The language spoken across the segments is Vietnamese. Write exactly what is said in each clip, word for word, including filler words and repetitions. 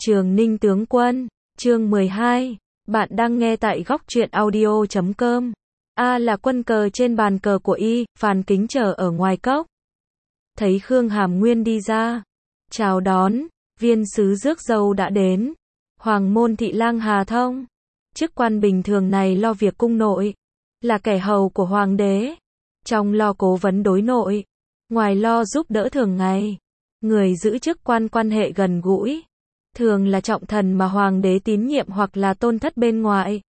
Trường Ninh tướng quân, chương mười hai. Bạn đang nghe tại góc truyện audio chấm com. A là quân cờ trên bàn cờ của y, Phan Kính chờ ở ngoài cốc. Thấy Khương Hàm Nguyên đi ra, chào đón, viên sứ rước dâu đã đến. Hoàng môn thị lang Hà Thông, chức quan bình thường này lo việc cung nội, là kẻ hầu của hoàng đế, trong lo cố vấn đối nội, ngoài lo giúp đỡ thường ngày. Người giữ chức quan quan hệ gần gũi, thường là trọng thần mà hoàng đế tín nhiệm hoặc là tôn thất bên ngoài.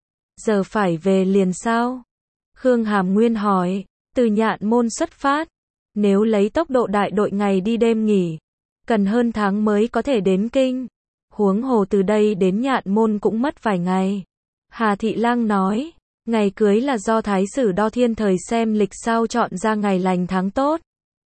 Giờ phải về liền sao? Khương Hàm Nguyên hỏi. Từ Nhạn Môn xuất phát, nếu lấy tốc độ đại đội ngày đi đêm nghỉ, cần hơn tháng mới có thể đến kinh. Huống hồ từ đây đến Nhạn Môn cũng mất vài ngày. Hà Thị Lang nói, ngày cưới là do Thái sử Đo Thiên Thời xem lịch sao chọn ra ngày lành tháng tốt,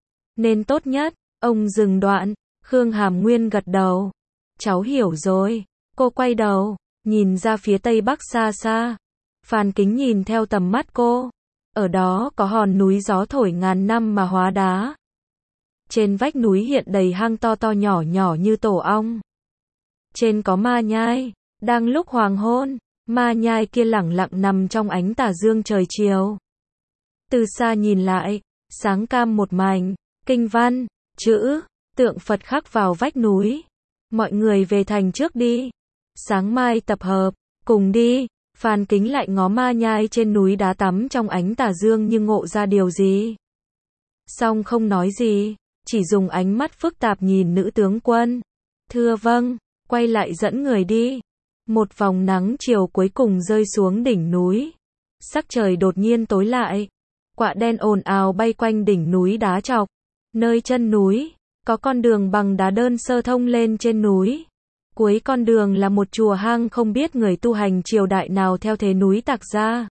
nên tốt nhất. Ông dừng đoạn, Khương Hàm Nguyên gật đầu. Cháu hiểu rồi. Cô quay đầu, nhìn ra phía tây bắc xa xa. Phan Kính nhìn theo tầm mắt cô. Ở đó có hòn núi gió thổi ngàn năm mà hóa đá. Trên vách núi hiện đầy hang to to nhỏ nhỏ như tổ ong. Trên có ma nhai. Đang lúc hoàng hôn, ma nhai kia lẳng lặng nằm trong ánh tà dương trời chiều. Từ xa nhìn lại, sáng cam một mảnh, kinh văn, chữ, tượng Phật khắc vào vách núi. Mọi người về thành trước đi. Sáng mai tập hợp, cùng đi. Phan Kính lại ngó ma nhai trên núi đá tắm trong ánh tà dương như ngộ ra điều gì. Xong không nói gì, chỉ dùng ánh mắt phức tạp nhìn nữ tướng quân. Thưa vâng, quay lại dẫn người đi. Một vòng nắng chiều cuối cùng rơi xuống đỉnh núi. Sắc trời đột nhiên tối lại. Quạ đen ồn ào bay quanh đỉnh núi đá chọc. Nơi chân núi, có con đường bằng đá đơn sơ thông lên trên núi. Cuối con đường là một chùa hang không biết người tu hành triều đại nào theo thế núi tạc ra.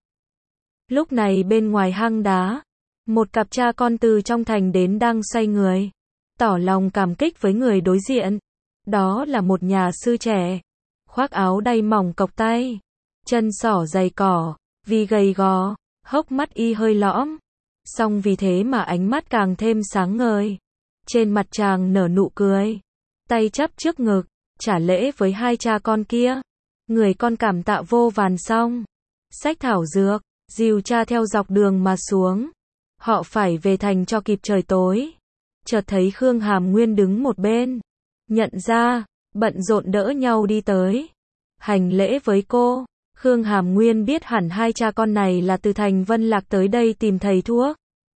Lúc này bên ngoài hang đá, một cặp cha con từ trong thành đến đang xoay người, tỏ lòng cảm kích với người đối diện. Đó là một nhà sư trẻ, khoác áo đay mỏng cộc tay, chân xỏ giày cỏ, vì gầy gò, hốc mắt y hơi lõm. Song vì thế mà ánh mắt càng thêm sáng ngời. Trên mặt chàng nở nụ cười, tay chắp trước ngực, trả lễ với hai cha con kia. Người con cảm tạ vô vàn xong, xách thảo dược, dìu cha theo dọc đường mà xuống. Họ phải về thành cho kịp trời tối. Chợt thấy Khương Hàm Nguyên đứng một bên, nhận ra, bận rộn đỡ nhau đi tới, hành lễ với cô. Khương Hàm Nguyên biết hẳn hai cha con này là từ thành Vân Lạc tới đây tìm thầy thuốc,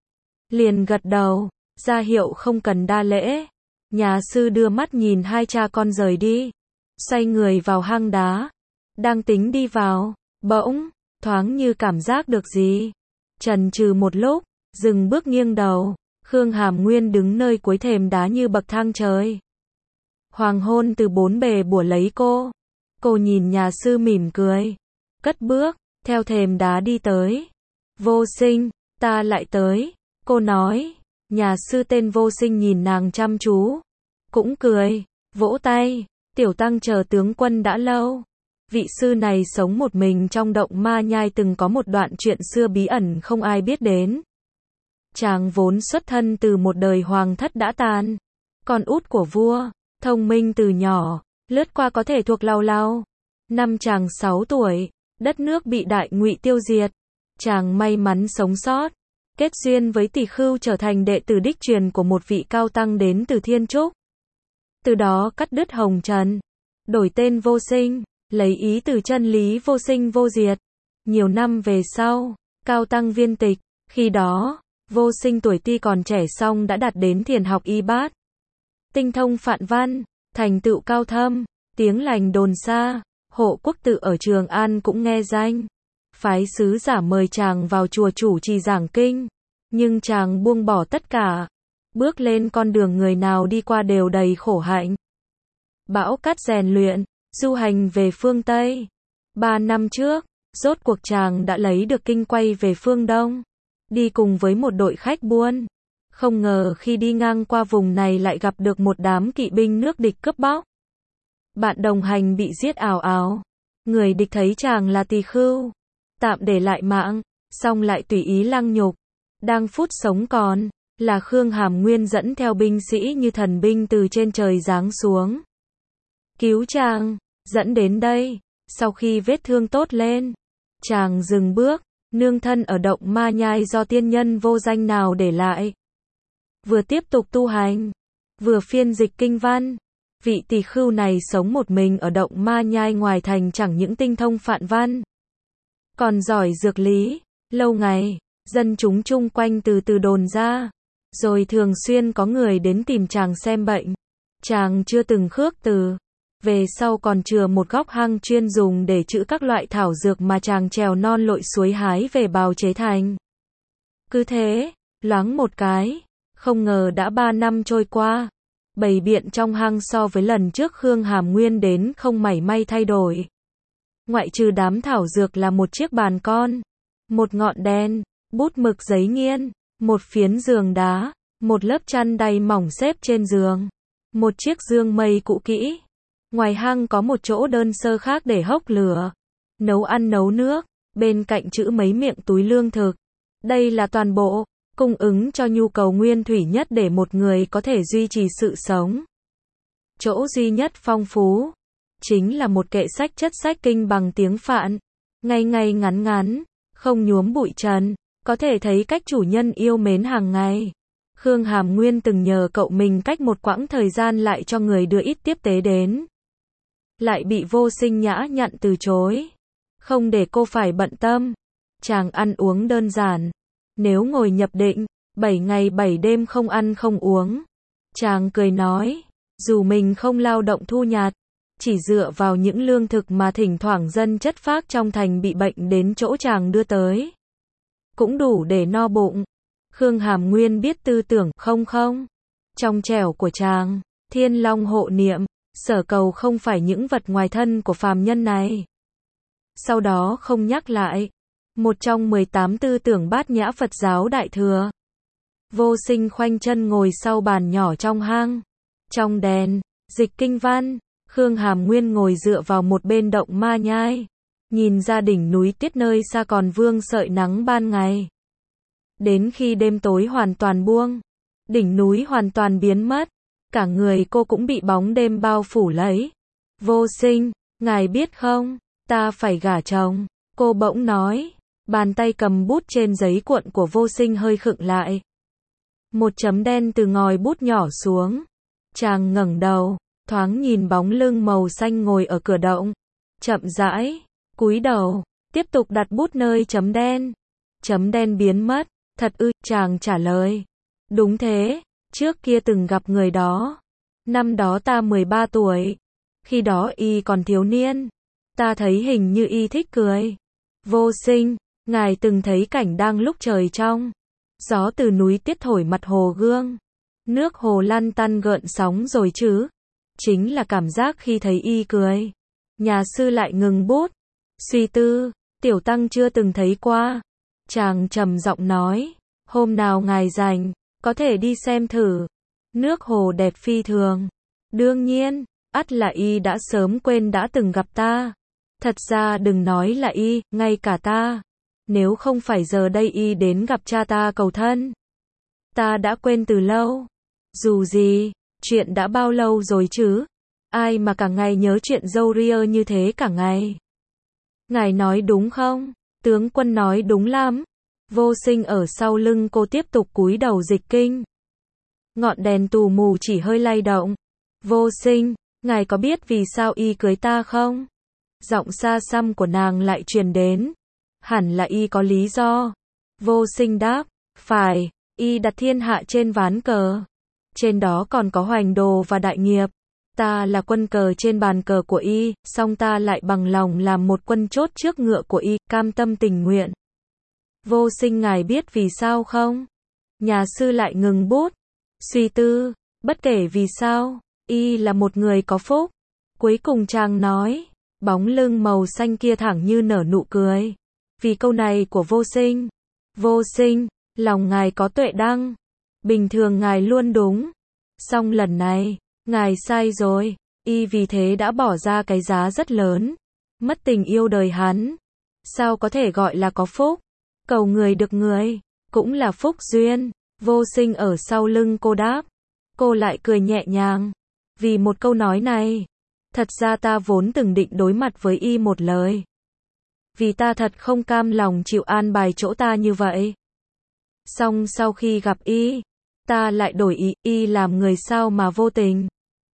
liền gật đầu, ra hiệu không cần đa lễ. Nhà sư đưa mắt nhìn hai cha con rời đi, xoay người vào hang đá, đang tính đi vào, bỗng, thoáng như cảm giác được gì, chần chừ một lúc, dừng bước nghiêng đầu. Khương Hàm Nguyên đứng nơi cuối thềm đá như bậc thang trời. Hoàng hôn từ bốn bề bủa lấy cô. Cô nhìn nhà sư mỉm cười, cất bước, theo thềm đá đi tới. Vô Sinh, ta lại tới, cô nói. Nhà sư tên Vô Sinh nhìn nàng chăm chú, cũng cười, vỗ tay. Tiểu tăng chờ tướng quân đã lâu. Vị sư này sống một mình trong động ma nhai, từng có một đoạn chuyện xưa bí ẩn không ai biết đến. Chàng vốn xuất thân từ một đời hoàng thất đã tàn, con út của vua, thông minh từ nhỏ, lướt qua có thể thuộc lau lau. Năm chàng sáu tuổi, đất nước bị Đại Ngụy tiêu diệt. Chàng may mắn sống sót, kết duyên với Tỷ Khưu, trở thành đệ tử đích truyền của một vị cao tăng đến từ Thiên Trúc. Từ đó cắt đứt hồng trần, đổi tên Vô Sinh, lấy ý từ chân lý vô sinh vô diệt. Nhiều năm về sau, cao tăng viên tịch, khi đó, Vô Sinh tuổi tuy còn trẻ song đã đạt đến thiền học y bát, tinh thông phạn văn, thành tựu cao thâm, tiếng lành đồn xa. Hộ quốc tự ở Trường An cũng nghe danh, phái sứ giả mời chàng vào chùa chủ trì giảng kinh, nhưng chàng buông bỏ tất cả, bước lên con đường người nào đi qua đều đầy khổ hạnh. Bão cát rèn luyện, du hành về phương Tây. Ba năm trước, rốt cuộc chàng đã lấy được kinh, quay về phương Đông, đi cùng với một đội khách buôn. Không ngờ khi đi ngang qua vùng này lại gặp được một đám kỵ binh nước địch cướp bóc. Bạn đồng hành bị giết ào ào. Người địch thấy chàng là Tỳ Khưu, tạm để lại mạng, xong lại tùy ý lăng nhục. Đang phút sống còn, là Khương Hàm Nguyên dẫn theo binh sĩ như thần binh từ trên trời giáng xuống. cứu chàng, dẫn đến đây. Sau khi vết thương tốt lên, chàng dừng bước, nương thân ở động ma nhai do tiên nhân vô danh nào để lại. Vừa tiếp tục tu hành, vừa phiên dịch kinh văn. Vị tỳ khưu này sống một mình ở động ma nhai ngoài thành, chẳng những tinh thông phạn văn, còn giỏi dược lý. Lâu ngày, dân chúng chung quanh từ từ đồn ra, rồi thường xuyên có người đến tìm chàng xem bệnh. Chàng chưa từng khước từ. Về sau còn chừa một góc hang chuyên dùng để trữ các loại thảo dược mà chàng trèo non lội suối hái về bào chế thành. Cứ thế, loáng một cái, không ngờ đã ba năm trôi qua. Bày biện trong hang so với lần trước Khương Hàm Nguyên đến không mảy may thay đổi. Ngoại trừ đám thảo dược là một chiếc bàn con, một ngọn đèn, bút mực giấy nghiên, một phiến giường đá, một lớp chăn đầy mỏng xếp trên giường, một chiếc dương mây cũ kỹ. Ngoài hang có một chỗ đơn sơ khác để hốc lửa, nấu ăn nấu nước, bên cạnh trữ mấy miệng túi lương thực. Đây là toàn bộ, cung ứng cho nhu cầu nguyên thủy nhất để một người có thể duy trì sự sống. Chỗ duy nhất phong phú, chính là một kệ sách chất sách kinh bằng tiếng Phạn, ngay ngay ngắn ngắn, không nhuốm bụi trần, có thể thấy cách chủ nhân yêu mến hàng ngày. Khương Hàm Nguyên từng nhờ cậu mình cách một quãng thời gian lại cho người đưa ít tiếp tế đến. Lại bị Vô Sinh nhã nhặn từ chối. Không để cô phải bận tâm. Chàng ăn uống đơn giản. Nếu ngồi nhập định, bảy ngày bảy đêm không ăn không uống. Chàng cười nói, dù mình không lao động thu nhặt, chỉ dựa vào những lương thực mà thỉnh thoảng dân chất phác trong thành bị bệnh đến chỗ chàng đưa tới, cũng đủ để no bụng. Khương Hàm Nguyên biết tư tưởng không không trong trẻo của chàng, Thiên Long hộ niệm, sở cầu không phải những vật ngoài thân của phàm nhân này. Sau đó không nhắc lại, một trong mười tám tư tưởng bát nhã Phật giáo Đại Thừa. Vô Sinh khoanh chân ngồi sau bàn nhỏ trong hang, trong đèn, dịch kinh văn. Khương Hàm Nguyên ngồi dựa vào một bên động ma nhai, nhìn ra đỉnh núi Tiết nơi xa còn vương sợi nắng ban ngày. Đến khi đêm tối hoàn toàn buông, đỉnh núi hoàn toàn biến mất, cả người cô cũng bị bóng đêm bao phủ lấy. Vô Sinh, ngài biết không, ta phải gả chồng, cô bỗng nói. Bàn tay cầm bút trên giấy cuộn của Vô Sinh hơi khựng lại. Một chấm đen từ ngòi bút nhỏ xuống. Chàng ngẩng đầu, thoáng nhìn bóng lưng màu xanh ngồi ở cửa động. Chậm rãi, cúi đầu, tiếp tục đặt bút nơi chấm đen. Chấm đen biến mất. Thật ư, chàng trả lời. Đúng thế, trước kia từng gặp người đó. Năm đó ta mười ba tuổi. Khi đó y còn thiếu niên. Ta thấy hình như y thích cười. Vô Sinh, ngài từng thấy cảnh đang lúc trời trong. Gió từ núi Tiết thổi mặt hồ gương. Nước hồ lăn tăn gợn sóng rồi chứ. Chính là cảm giác khi thấy y cười. Nhà sư lại ngừng bút. Suy tư, tiểu tăng chưa từng thấy qua. Chàng trầm giọng nói, hôm nào ngài rảnh, có thể đi xem thử. Nước hồ đẹp phi thường. Đương nhiên, ắt là y đã sớm quên đã từng gặp ta. Thật ra đừng nói là y, ngay cả ta. Nếu không phải giờ đây y đến gặp cha ta cầu thân, ta đã quên từ lâu. Dù gì, chuyện đã bao lâu rồi chứ? Ai mà cả ngày nhớ chuyện dâu ria như thế cả ngày? Ngài nói đúng không? Tướng quân nói đúng lắm. Vô Sinh ở sau lưng cô tiếp tục cúi đầu dịch kinh. Ngọn đèn tù mù chỉ hơi lay động. Vô Sinh, ngài có biết vì sao y cưới ta không? Giọng xa xăm của nàng lại truyền đến. Hẳn là y có lý do. Vô Sinh đáp, phải, y đặt thiên hạ trên ván cờ. Trên đó còn có hoành đồ và đại nghiệp. Ta là quân cờ trên bàn cờ của y, song ta lại bằng lòng làm một quân chốt trước ngựa của y, cam tâm tình nguyện. Vô Sinh, ngài biết vì sao không? Nhà sư lại ngừng bút, suy tư, bất kể vì sao, y là một người có phúc. Cuối cùng chàng nói, bóng lưng màu xanh kia thẳng như nở nụ cười. Vì câu này của Vô Sinh. Vô Sinh, lòng ngài có tuệ đăng. Bình thường ngài luôn đúng. Song lần này, ngài sai rồi. Y vì thế đã bỏ ra cái giá rất lớn. Mất tình yêu đời hắn. Sao có thể gọi là có phúc? Cầu người được người, cũng là phúc duyên. Vô Sinh ở sau lưng cô đáp. Cô lại cười nhẹ nhàng. Vì một câu nói này, Thật ra ta vốn từng định đối mặt với y một lời. Vì ta thật không cam lòng chịu an bài chỗ ta như vậy. Song sau khi gặp y, ta lại đổi ý, y làm người sao mà vô tình.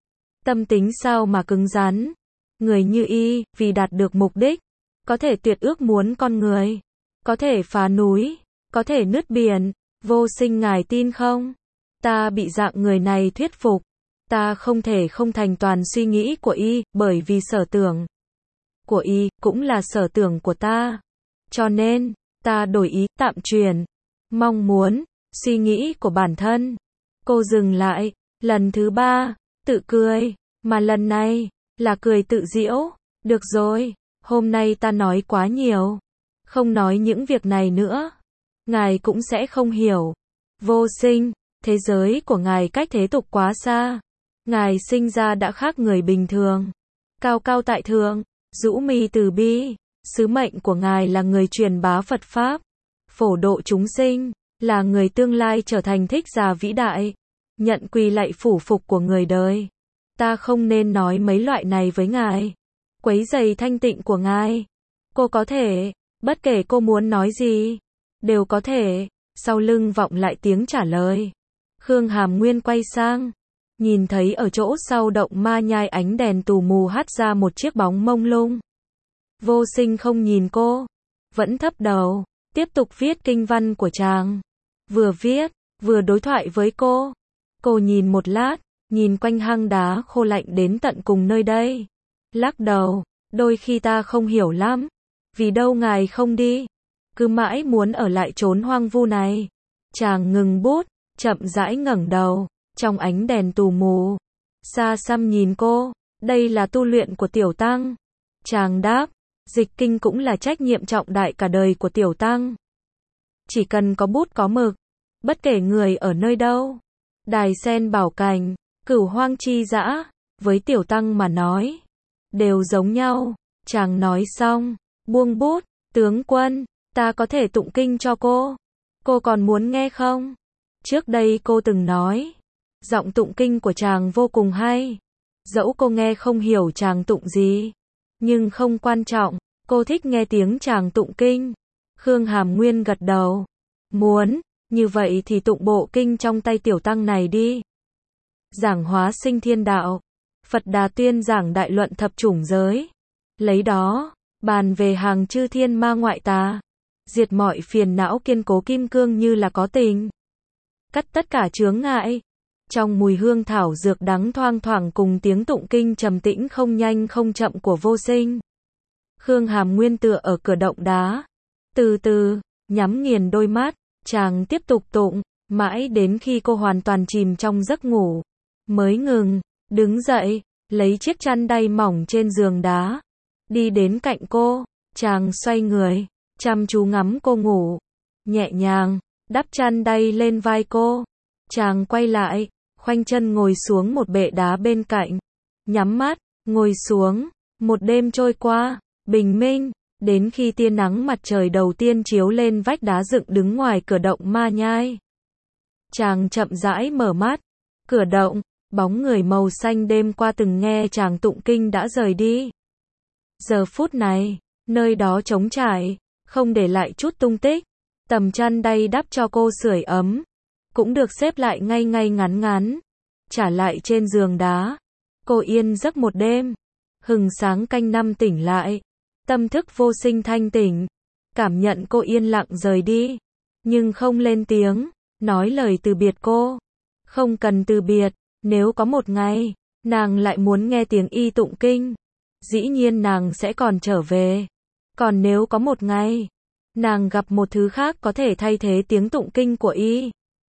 Tâm tính sao mà cứng rắn. Người như y, vì đạt được mục đích, có thể tuyệt ước muốn con người, có thể phá núi, có thể nứt biển. Vô Sinh ngài tin không? Ta bị dạng người này thuyết phục. Ta không thể không thành toàn suy nghĩ của y, bởi vì sở tưởng của y cũng là sở tưởng của ta. Cho nên, ta đổi ý, tạm truyền, mong muốn, suy nghĩ của bản thân. Cô dừng lại, lần thứ ba, tự cười, mà lần này, là cười tự giễu. Được rồi, hôm nay ta nói quá nhiều. Không nói những việc này nữa. Ngài cũng sẽ không hiểu. Vô Sinh, thế giới của ngài cách thế tục quá xa. Ngài sinh ra đã khác người bình thường. Cao cao tại thượng, rũ mi từ bi. Sứ mệnh của ngài là người truyền bá Phật Pháp, phổ độ chúng sinh, là người tương lai trở thành thích giả vĩ đại, nhận quỳ lạy phủ phục của người đời. Ta không nên nói mấy loại này với ngài, quấy rầy thanh tịnh của ngài. Cô có thể, bất kể cô muốn nói gì, đều có thể. Sau lưng vọng lại tiếng trả lời. Khương Hàm Nguyên quay sang, nhìn thấy ở chỗ sau động ma nhai ánh đèn tù mù hắt ra một chiếc bóng mông lung. Vô Sinh không nhìn cô, vẫn thấp đầu, tiếp tục viết kinh văn của chàng. Vừa viết, vừa đối thoại với cô. Cô nhìn một lát, nhìn quanh hang đá khô lạnh đến tận cùng nơi đây. Lắc đầu, đôi khi ta không hiểu lắm. Vì đâu ngài không đi? Cứ mãi muốn ở lại chốn hoang vu này. Chàng ngừng bút, chậm rãi ngẩng đầu, trong ánh đèn tù mù. Xa xăm nhìn cô, đây là tu luyện của tiểu tăng. Chàng đáp, dịch kinh cũng là trách nhiệm trọng đại cả đời của tiểu tăng. Chỉ cần có bút có mực, bất kể người ở nơi đâu, đài sen bảo cành, cửu hoang chi dã, với tiểu tăng mà nói, đều giống nhau. Chàng nói xong, buông bút, tướng quân, ta có thể tụng kinh cho cô. Cô còn muốn nghe không? Trước đây cô từng nói, giọng tụng kinh của chàng vô cùng hay. Dẫu cô nghe không hiểu chàng tụng gì, nhưng không quan trọng, cô thích nghe tiếng chàng tụng kinh. Khương Hàm Nguyên gật đầu. Muốn, như vậy thì tụng bộ kinh trong tay tiểu tăng này đi. Giảng hóa sinh thiên đạo. Phật Đà tuyên giảng đại luận thập chủng giới. Lấy đó, bàn về hàng chư thiên ma ngoại tà. Diệt mọi phiền não kiên cố kim cương như là có tình. Cắt tất cả chướng ngại. Trong mùi hương thảo dược đắng thoang thoảng cùng tiếng tụng kinh trầm tĩnh không nhanh không chậm của Vô Sinh. Khương Hàm Nguyên tựa ở cửa động đá. Từ từ, nhắm nghiền đôi mắt, chàng tiếp tục tụng, mãi đến khi cô hoàn toàn chìm trong giấc ngủ. Mới ngừng, đứng dậy, lấy chiếc chăn đay mỏng trên giường đá. Đi đến cạnh cô, chàng xoay người, chăm chú ngắm cô ngủ. Nhẹ nhàng, đắp chăn đay lên vai cô. Chàng quay lại, khoanh chân ngồi xuống một bệ đá bên cạnh. Nhắm mắt, ngồi xuống. Một đêm trôi qua, bình minh, đến khi tia nắng mặt trời đầu tiên chiếu lên vách đá dựng đứng ngoài cửa động ma nhai. Chàng chậm rãi mở mắt. Cửa động, bóng người màu xanh đêm qua từng nghe chàng tụng kinh đã rời đi. Giờ phút này, nơi đó trống trải, không để lại chút tung tích. Tầm chăn đay đắp cho cô sưởi ấm, cũng được xếp lại ngay ngay ngắn ngắn, trả lại trên giường đá. Cô yên giấc một đêm. Hừng sáng canh năm tỉnh lại, tâm thức Vô Sinh thanh tỉnh, cảm nhận cô yên lặng rời đi, nhưng không lên tiếng, nói lời từ biệt cô. Không cần từ biệt, nếu có một ngày, nàng lại muốn nghe tiếng y tụng kinh, dĩ nhiên nàng sẽ còn trở về. Còn nếu có một ngày, nàng gặp một thứ khác có thể thay thế tiếng tụng kinh của y,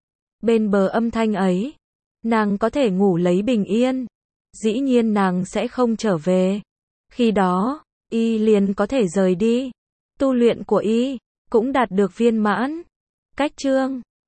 bên bờ âm thanh ấy, nàng có thể ngủ lấy bình yên, dĩ nhiên nàng sẽ không trở về. Khi đó, y liền có thể rời đi. Tu luyện của y cũng đạt được viên mãn. Cách chương